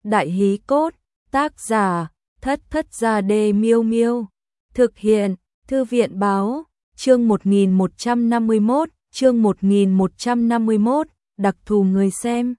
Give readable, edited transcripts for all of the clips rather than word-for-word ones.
Đại hí cốt, tác giả, Thất Thất Gia Đê Miêu Miêu. Thực hiện, Thư viện báo, chương 1151, đặc thù người xem.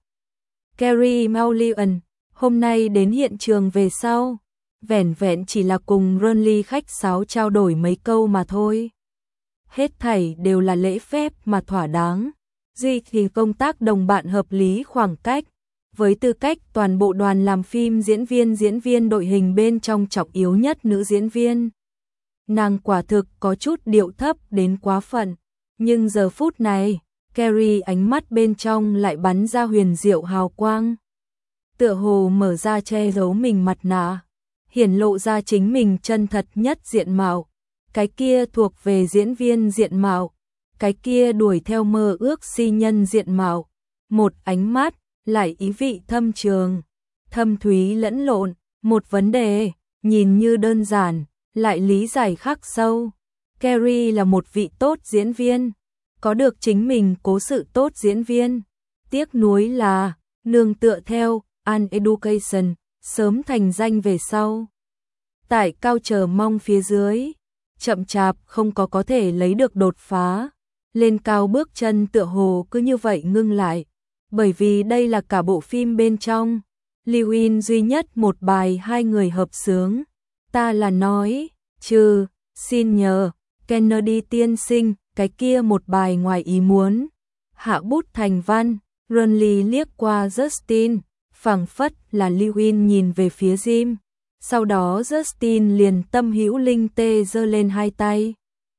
Carey Mulligan, hôm nay đến hiện trường về sau, vẻn vẹn chỉ là cùng Ronly khách sáo trao đổi mấy câu mà thôi. Hết thảy đều là lễ phép mà thỏa đáng, duy trì công tác đồng bạn hợp lý khoảng cách. Với tư cách toàn bộ đoàn làm phim diễn viên đội hình bên trong trọng yếu nhất nữ diễn viên. Nàng quả thực có chút điệu thấp đến quá phận, nhưng giờ phút này, Carey ánh mắt bên trong lại bắn ra huyền diệu hào quang. Tựa hồ mở ra che giấu mình mặt nạ, hiển lộ ra chính mình chân thật nhất diện mạo. Cái kia thuộc về diễn viên diện mạo, cái kia đuổi theo mơ ước si nhân diện mạo. Một ánh mắt, lại ý vị thâm trường, thâm thúy lẫn lộn, một vấn đề, nhìn như đơn giản, lại lý giải khắc sâu. Carey là một vị tốt diễn viên, có được chính mình cố sự tốt diễn viên. Tiếc nuối là, nương tựa theo, An Education, sớm thành danh về sau. Tại cao chờ mong phía dưới, chậm chạp không có thể lấy được đột phá, lên cao bước chân tựa hồ cứ như vậy ngưng lại. Bởi vì đây là cả bộ phim bên trong, Lewin duy nhất một bài hai người hợp xướng. Ta là nói, trừ, xin nhờ, Kennedy tiên sinh, cái kia một bài ngoài ý muốn. Hạ bút thành văn, Ronly liếc qua Justin, phảng phất là Lewin nhìn về phía Jim. Sau đó Justin liền tâm hữu linh tê giơ lên hai tay,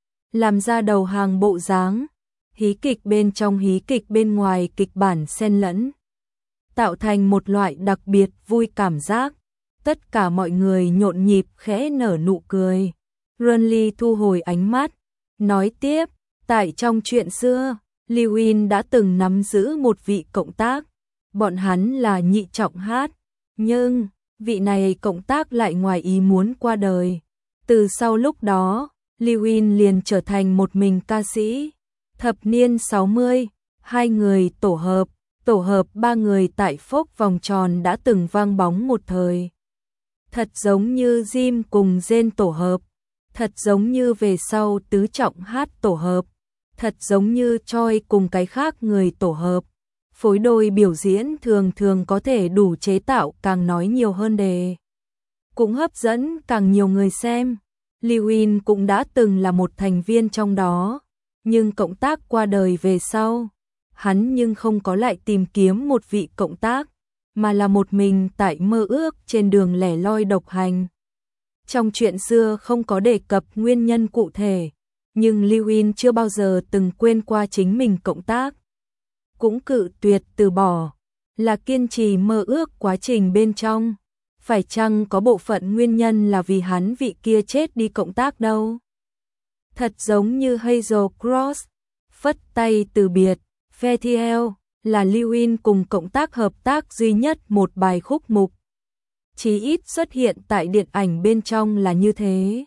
làm ra đầu hàng bộ dáng. Hí kịch bên trong hí kịch bên ngoài kịch bản xen lẫn, tạo thành một loại đặc biệt vui cảm giác. Tất cả mọi người nhộn nhịp khẽ nở nụ cười. Ronly thu hồi ánh mắt, nói tiếp, tại trong chuyện xưa, Lewin đã từng nắm giữ một vị cộng tác, bọn hắn là nhị trọng hát, nhưng vị này cộng tác lại ngoài ý muốn qua đời. Từ sau lúc đó, Lewin liền trở thành một mình ca sĩ. Thập niên 60, hai người tổ hợp ba người tại phốc vòng tròn đã từng vang bóng một thời. Thật giống như Jim cùng Jane tổ hợp, thật giống như về sau tứ trọng hát tổ hợp, thật giống như Choi cùng cái khác người tổ hợp. Phối đôi biểu diễn thường thường có thể đủ chế tạo càng nói nhiều hơn đề, cũng hấp dẫn càng nhiều người xem. Lewin cũng đã từng là một thành viên trong đó. Nhưng cộng tác qua đời về sau, hắn nhưng không có lại tìm kiếm một vị cộng tác, mà là một mình tại mơ ước trên đường lẻ loi độc hành. Trong chuyện xưa không có đề cập nguyên nhân cụ thể, nhưng Lewin chưa bao giờ từng quên qua chính mình cộng tác. Cũng cự tuyệt từ bỏ, là kiên trì mơ ước quá trình bên trong. Phải chăng có bộ phận nguyên nhân là vì hắn vị kia chết đi cộng tác đâu? Thật giống như Hazel Cross, phất tay từ biệt, Fethiel, là Lewin cùng cộng tác hợp tác duy nhất một bài khúc mục. Chí ít xuất hiện tại điện ảnh bên trong là như thế.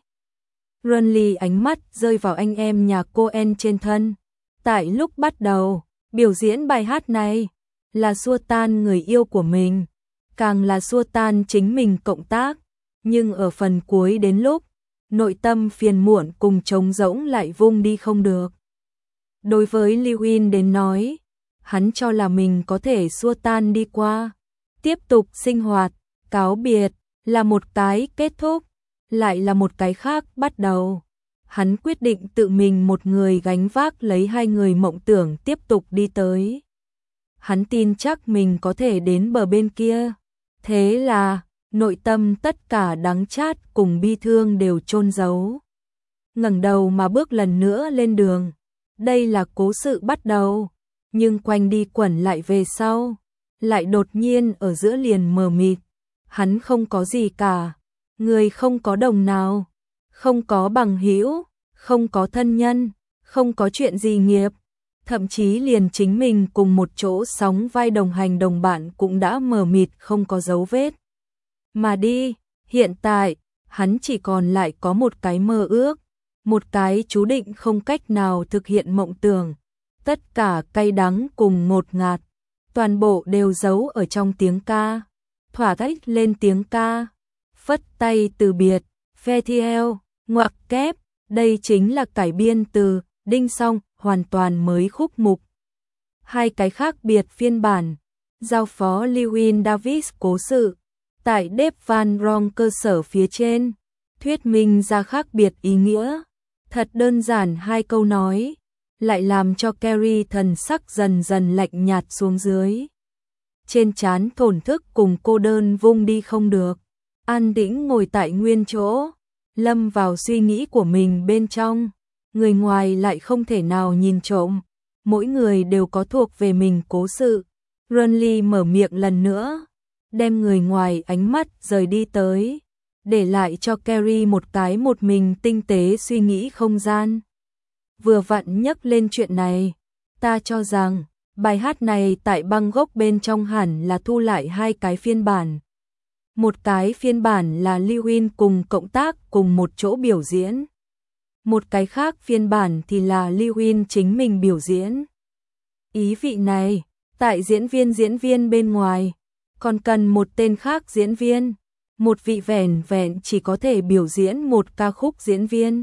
Ronly ánh mắt rơi vào anh em nhà Coen trên thân. Tại lúc bắt đầu, biểu diễn bài hát này, là xua tan người yêu của mình, càng là xua tan chính mình cộng tác. Nhưng ở phần cuối đến lúc, nội tâm phiền muộn cùng trống rỗng lại vung đi không được. Đối với Lewin đến nói, hắn cho là mình có thể xua tan đi qua, tiếp tục sinh hoạt, cáo biệt, là một cái kết thúc, lại là một cái khác bắt đầu. Hắn quyết định tự mình một người gánh vác lấy hai người mộng tưởng tiếp tục đi tới. Hắn tin chắc mình có thể đến bờ bên kia. Thế là nội tâm tất cả đắng chát cùng bi thương đều chôn giấu. Ngẩng đầu mà bước lần nữa lên đường. Đây là cố sự bắt đầu, nhưng quanh đi quẩn lại về sau, lại đột nhiên ở giữa liền mờ mịt. Hắn không có gì cả, người không có đồng nào, không có bằng hữu, không có thân nhân, không có chuyện gì nghiệp, thậm chí liền chính mình cùng một chỗ sóng vai đồng hành đồng bạn cũng đã mờ mịt không có dấu vết. Mà đi, hiện tại, hắn chỉ còn lại có một cái mơ ước, một cái chú định không cách nào thực hiện mộng tưởng. Tất cả cay đắng cùng ngột ngạt, toàn bộ đều giấu ở trong tiếng ca. thỏa thích lên tiếng ca, phất tay từ biệt, farewell, ngoặc kép, đây chính là cải biên từ Đinh Song, hoàn toàn mới khúc mục. Hai cái khác biệt phiên bản, giao phó Llewellyn Davis cố sự, tại Dave Van Ronk cơ sở phía trên, thuyết minh ra khác biệt ý nghĩa. Thật đơn giản hai câu nói, lại làm cho Carrie thần sắc dần dần lạnh nhạt xuống dưới. Trên trán thổn thức cùng cô đơn vung đi không được, an tĩnh ngồi tại nguyên chỗ, lâm vào suy nghĩ của mình bên trong, người ngoài lại không thể nào nhìn trộm, mỗi người đều có thuộc về mình cố sự. Renly mở miệng lần nữa, đem người ngoài ánh mắt rời đi tới, để lại cho Carrie một mình tinh tế suy nghĩ không gian. Vừa vặn nhắc lên chuyện này, ta cho rằng bài hát này tại băng gốc bên trong hẳn là thu lại hai cái phiên bản. Một cái phiên bản là Llewellyn cùng cộng tác cùng một chỗ biểu diễn. Một cái khác phiên bản thì là Llewellyn chính mình biểu diễn. Ý vị này, tại diễn viên bên ngoài, còn cần một tên khác diễn viên. Một vị vẻn vẹn chỉ có thể biểu diễn một ca khúc diễn viên.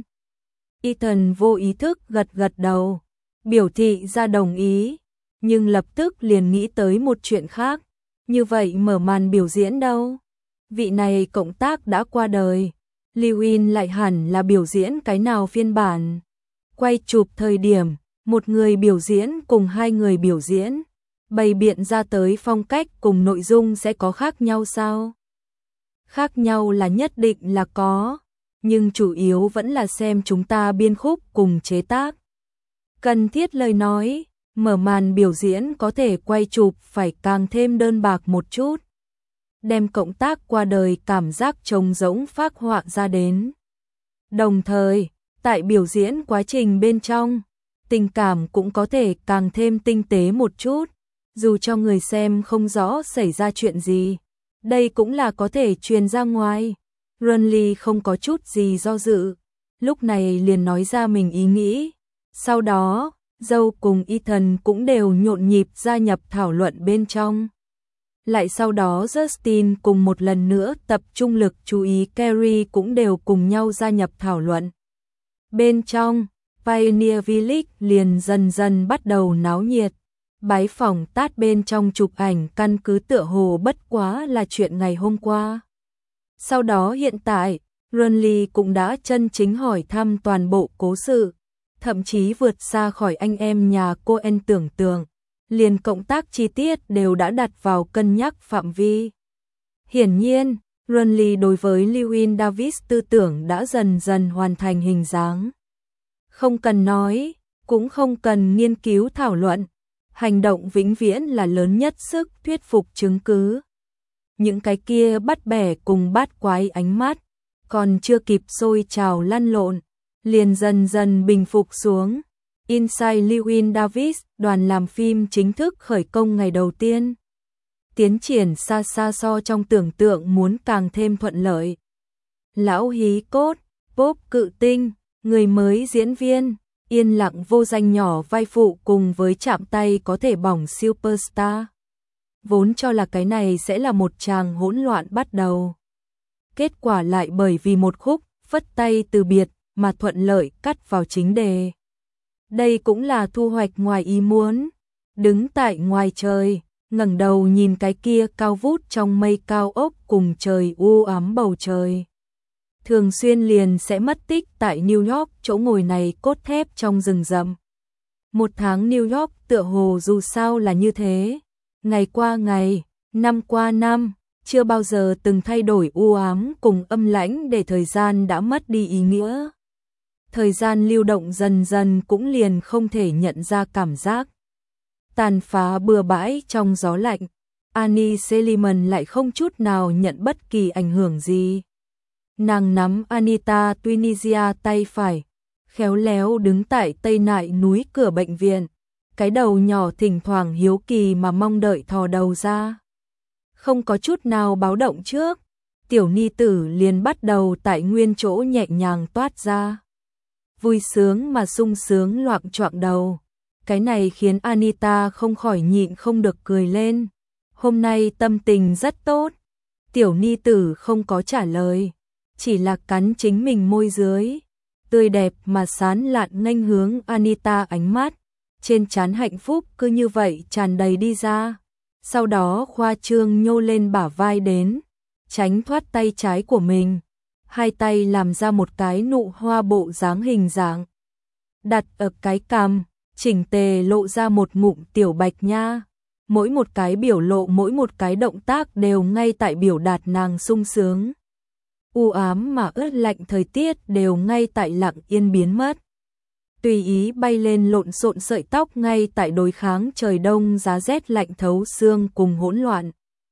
Ethan vô ý thức gật gật đầu, biểu thị ra đồng ý, nhưng lập tức liền nghĩ tới một chuyện khác. Như vậy mở màn biểu diễn đâu? Vị này cộng tác đã qua đời, Llewellyn lại hẳn là biểu diễn cái nào phiên bản? Quay chụp thời điểm, một người biểu diễn cùng hai người biểu diễn, bày biện ra tới phong cách cùng nội dung sẽ có khác nhau sao? Khác nhau là nhất định là có, nhưng chủ yếu vẫn là xem chúng ta biên khúc cùng chế tác. Cần thiết lời nói, mở màn biểu diễn có thể quay chụp phải càng thêm đơn bạc một chút, đem cộng tác qua đời cảm giác trống rỗng phác họa ra đến. Đồng thời, tại biểu diễn quá trình bên trong, tình cảm cũng có thể càng thêm tinh tế một chút, dù cho người xem không rõ xảy ra chuyện gì. Đây cũng là có thể truyền ra ngoài. Renly không có chút gì do dự, lúc này liền nói ra mình ý nghĩ. Sau đó, Joe cùng Ethan cũng đều nhộn nhịp gia nhập thảo luận bên trong. Lại sau đó Justin cùng một lần nữa tập trung lực chú ý Carrie cũng đều cùng nhau gia nhập thảo luận. Bên trong, Pioneer Village liền dần dần bắt đầu náo nhiệt. Bái phỏng tát bên trong chụp ảnh căn cứ tựa hồ bất quá là chuyện ngày hôm qua. Sau đó hiện tại, Renly cũng đã chân chính hỏi thăm toàn bộ cố sự, thậm chí vượt xa khỏi anh em nhà Coen tưởng tượng, liền cộng tác chi tiết đều đã đặt vào cân nhắc phạm vi. Hiển nhiên, Renly đối với Llewellyn Davis tư tưởng đã dần dần hoàn thành hình dáng. Không cần nói, cũng không cần nghiên cứu thảo luận. Hành động vĩnh viễn là lớn nhất sức thuyết phục chứng cứ. Những cái kia bắt bẻ cùng bát quái ánh mắt, còn chưa kịp sôi trào lăn lộn, liền dần dần bình phục xuống. Inside Llewellyn Davis, đoàn làm phim chính thức khởi công ngày đầu tiên. Tiến triển xa xa so trong tưởng tượng muốn càng thêm thuận lợi. Lão hí cốt, pop cự tinh, người mới diễn viên, yên lặng vô danh nhỏ vai phụ cùng với chạm tay có thể bỏng superstar. Vốn cho là cái này sẽ là một tràng hỗn loạn bắt đầu. Kết quả lại bởi vì một khúc phất tay từ biệt mà thuận lợi cắt vào chính đề. Đây cũng là thu hoạch ngoài ý muốn. Đứng tại ngoài trời, ngẩng đầu nhìn cái kia cao vút trong mây cao ốc cùng trời u ám bầu trời. Thường xuyên liền sẽ mất tích tại New York, chỗ ngồi này cốt thép trong rừng rậm. Một tháng New York tựa hồ dù sao là như thế. Ngày qua ngày, năm qua năm, chưa bao giờ từng thay đổi u ám cùng âm lãnh để thời gian đã mất đi ý nghĩa. Thời gian lưu động dần dần cũng liền không thể nhận ra cảm giác. Tàn phá bừa bãi trong gió lạnh, Annie Seliman lại không chút nào nhận bất kỳ ảnh hưởng gì. Nàng nắm Anita Tunisia tay phải, khéo léo đứng tại tây nại núi cửa bệnh viện, cái đầu nhỏ thỉnh thoảng hiếu kỳ mà mong đợi thò đầu ra. Không có chút nào báo động trước, tiểu ni tử liền bắt đầu tại nguyên chỗ nhẹ nhàng toát ra. Vui sướng mà sung sướng loạng choạng đầu. Cái này khiến Anita không khỏi nhịn không được cười lên. Hôm nay tâm tình rất tốt, Tiểu ni tử không có trả lời, chỉ là cắn chính mình môi dưới, tươi đẹp mà sán lạn nghênh hướng Anita, ánh mắt trên trán hạnh phúc cứ như vậy tràn đầy đi ra. Sau đó khoa trương nhô lên bả vai đến, tránh thoát tay trái của mình, hai tay làm ra một cái nụ hoa bộ dáng hình dạng, đặt ở cái cằm, chỉnh tề lộ ra một ngụm tiểu bạch nha. Mỗi một cái biểu lộ, mỗi một cái động tác đều ngay tại biểu đạt nàng sung sướng. U ám mà ướt lạnh thời tiết đều ngay tại lặng yên biến mất. Tùy ý bay lên lộn xộn sợi tóc ngay tại đối kháng trời đông giá rét lạnh thấu xương cùng hỗn loạn.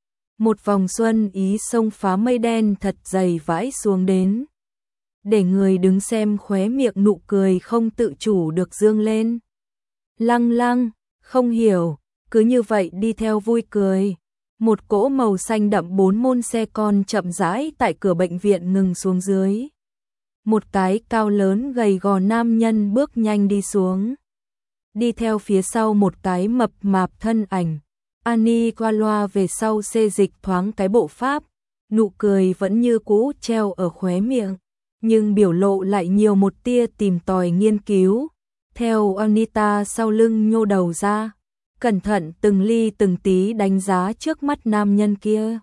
Một vòng xuân ý xông phá mây đen thật dày vãi xuống đến, để người đứng xem khóe miệng nụ cười không tự chủ được dương lên. Lăng lăng, không hiểu, cứ như vậy đi theo vui cười. Một cỗ màu xanh đậm 4 môn xe con chậm rãi tại cửa bệnh viện ngừng xuống dưới. Một cái cao lớn gầy gò nam nhân bước nhanh đi xuống. Đi theo phía sau một cái mập mạp thân ảnh. Annie qua loa về sau xê dịch thoáng cái bộ pháp, nụ cười vẫn như cũ treo ở khóe miệng, nhưng biểu lộ lại nhiều một tia tìm tòi nghiên cứu. Theo Anita sau lưng nhô đầu ra, cẩn thận từng ly từng tí đánh giá trước mắt nam nhân kia.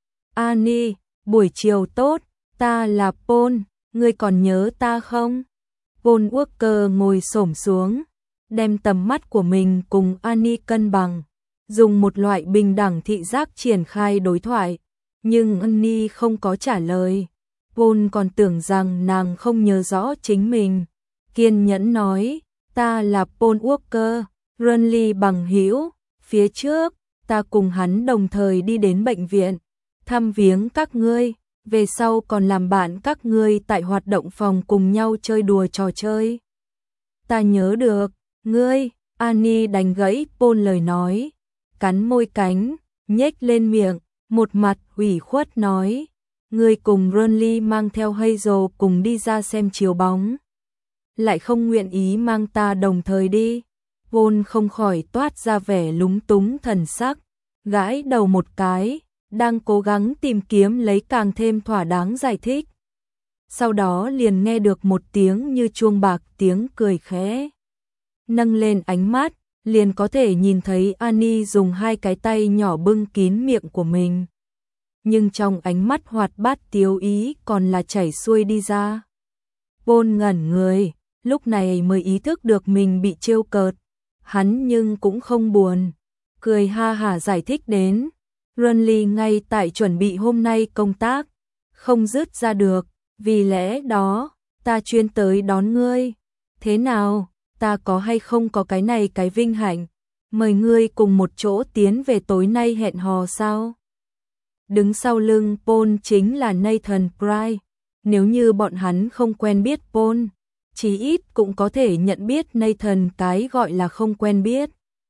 Annie, buổi chiều tốt, ta là Paul, ngươi còn nhớ ta không? Paul Walker ngồi xổm xuống, đem tầm mắt của mình cùng Annie cân bằng, dùng một loại bình đẳng thị giác triển khai đối thoại, nhưng Annie không có trả lời. Paul còn tưởng rằng nàng không nhớ rõ chính mình, kiên nhẫn nói, ta là Paul Walker, Runley bằng hữu, phía trước, ta cùng hắn đồng thời đi đến bệnh viện, thăm viếng các ngươi, về sau còn làm bạn các ngươi tại hoạt động phòng cùng nhau chơi đùa trò chơi. Ta nhớ được, ngươi, Annie đánh gãy Paul lời nói, cắn môi cánh, nhếch lên miệng, một mặt ủy khuất nói, ngươi cùng Runley mang theo Hazel cùng đi ra xem chiếu bóng, lại không nguyện ý mang ta đồng thời đi. Paul không khỏi toát ra vẻ lúng túng thần sắc, gãi đầu một cái, đang cố gắng tìm kiếm lấy càng thêm thỏa đáng giải thích. Sau đó liền nghe được một tiếng như chuông bạc, tiếng cười khẽ. Nâng lên ánh mắt, liền có thể nhìn thấy Annie dùng hai cái tay nhỏ bưng kín miệng của mình. Nhưng trong ánh mắt hoạt bát tiếu ý còn là chảy xuôi đi ra. Paul ngẩn người, lúc này mới ý thức được mình bị trêu cợt. Hắn nhưng cũng không buồn, cười ha hả giải thích đến, Runley ngay tại chuẩn bị hôm nay công tác, không dứt ra được, vì lẽ đó, ta chuyên tới đón ngươi. Thế nào, ta có hay không có cái này cái vinh hạnh, mời ngươi cùng một chỗ tiến về tối nay hẹn hò sao? Đứng sau lưng Paul chính là Nathan Price, nếu như bọn hắn không quen biết Paul, chí ít cũng có thể nhận biết Nathan, cái gọi là không quen biết.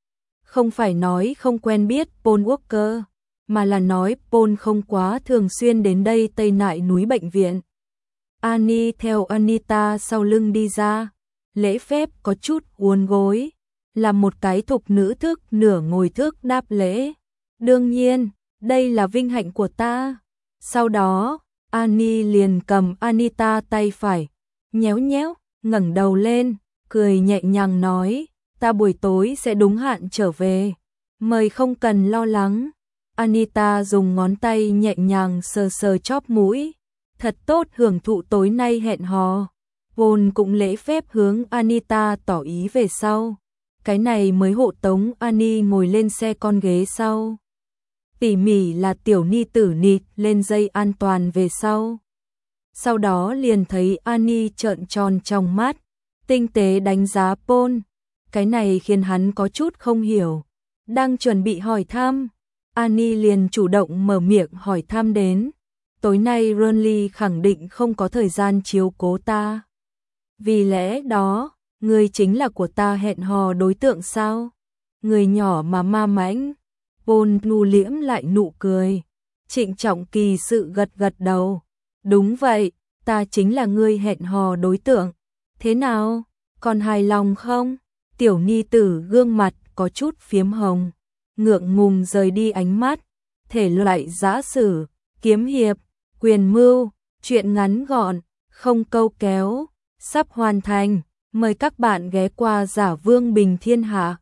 Không phải nói không quen biết Paul Walker, mà là nói Paul không quá thường xuyên đến đây Tây Nại núi bệnh viện. Annie theo Anita sau lưng đi ra, lễ phép có chút uốn gối, làm một cái thục nữ thức nửa ngồi thức đáp lễ. Đương nhiên, đây là vinh hạnh của ta. Sau đó, Annie liền cầm Anita tay phải, nhéo nhéo, ngẩng đầu lên, cười nhẹ nhàng nói, ta buổi tối sẽ đúng hạn trở về, mời không cần lo lắng. Anita dùng ngón tay nhẹ nhàng sờ sờ chóp mũi, thật tốt hưởng thụ tối nay hẹn hò. Paul cũng lễ phép hướng Anita tỏ ý về sau, cái này mới hộ tống Annie ngồi lên xe con ghế sau. Tỉ mỉ là tiểu ni tử nịt lên dây an toàn về sau. Sau đó liền thấy Annie trợn tròn trong mắt, tinh tế đánh giá Paul, cái này khiến hắn có chút không hiểu. Đang chuẩn bị hỏi thăm, Annie liền chủ động mở miệng hỏi thăm đến, tối nay Runley khẳng định không có thời gian chiếu cố ta. Vì lẽ đó, người chính là của ta hẹn hò đối tượng sao? Người nhỏ mà ma mãnh. Paul nụ liễm lại nụ cười, trịnh trọng kỳ sự gật gật đầu. Đúng vậy, ta chính là người hẹn hò đối tượng. Thế nào, còn hài lòng không? Tiểu ni tử gương mặt có chút phiếm hồng, ngượng ngùng rời đi ánh mắt, thể loại giã sử, kiếm hiệp, quyền mưu, truyện ngắn gọn, không câu kéo, sắp hoàn thành. Mời các bạn ghé qua Giả Vương Bình Thiên Hạ.